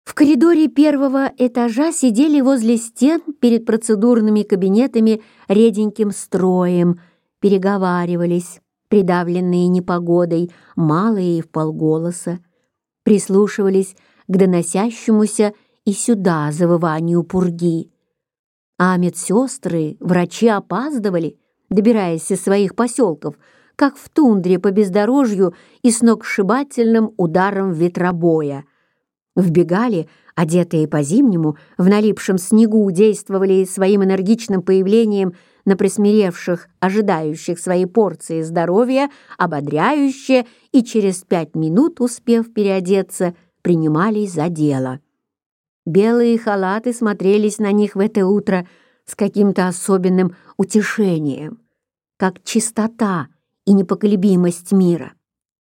В коридоре первого этажа сидели возле стен перед процедурными кабинетами реденьким строем, переговаривались, придавленные непогодой, малые и вполголоса, прислушивались к доносящемуся и сюда завыванию пурги. А медсестры, врачи опаздывали, добираясь из своих поселков, как в тундре по бездорожью и сногсшибательным ударом ветробоя. Вбегали, одетые по-зимнему, в налипшем снегу, действовали своим энергичным появлением на присмиревших, ожидающих своей порции здоровья, ободряюще, и через 5 минут, успев переодеться, принимались за дело. Белые халаты смотрелись на них в это утро с каким-то особенным утешением, как чистота и непоколебимость мира.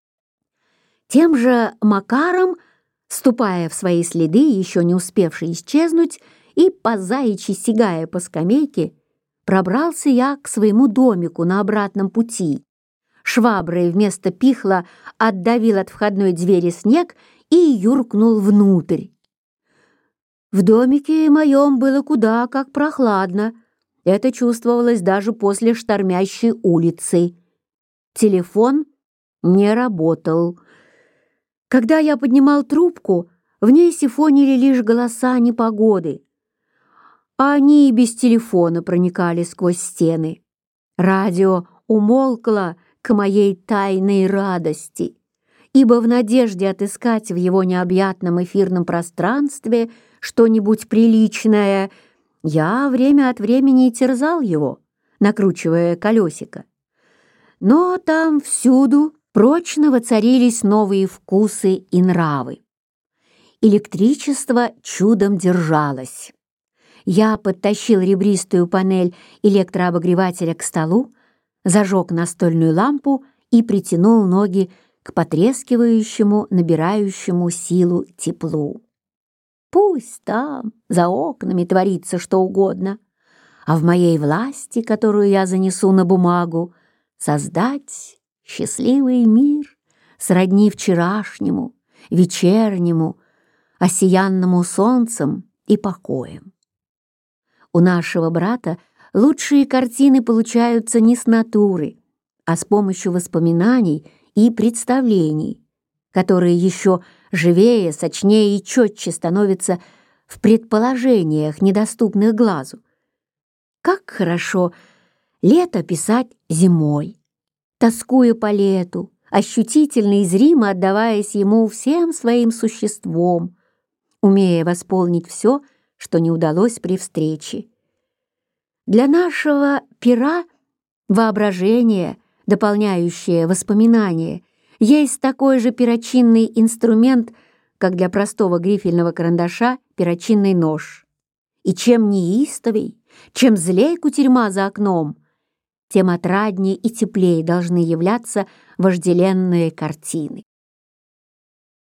Тем же макаром, ступая в свои следы, еще не успевшие исчезнуть, и по заячьи сигая по скамейке, пробрался я к своему домику на обратном пути. Шваброй вместо пихла отдавил от входной двери снег и юркнул внутрь. В домике моем было куда как прохладно. Это чувствовалось даже после штормящей улицы. Телефон не работал. Когда я поднимал трубку, в ней сифонили лишь голоса непогоды. А они и без телефона проникали сквозь стены. Радио умолкло к моей тайной радости, ибо в надежде отыскать в его необъятном эфирном пространстве что-нибудь приличное, я время от времени терзал его, накручивая колесико. Но там всюду прочно воцарились новые вкусы и нравы. Электричество чудом держалось. Я подтащил ребристую панель электрообогревателя к столу, зажег настольную лампу и притянул ноги к потрескивающему, набирающему силу теплу. Пусть там, за окнами, творится что угодно, а в моей власти, которую я занесу на бумагу, создать счастливый мир, сродни вчерашнему, вечернему, осиянному солнцем и покоем. У нашего брата лучшие картины получаются не с натуры, а с помощью воспоминаний и представлений, которые еще живее, сочнее и четче становятся в предположениях, недоступных глазу. Как хорошо лето писать зимой, тоскуя по лету, ощутительно и зримо отдаваясь ему всем своим существом, умея восполнить все, что не удалось при встрече. Для нашего пера воображение, дополняющее воспоминания, есть такой же перочинный инструмент, как для простого грифельного карандаша перочинный нож. И чем неистовей, чем злей кутерьма за окном, тем отраднее и теплее должны являться вожделенные картины.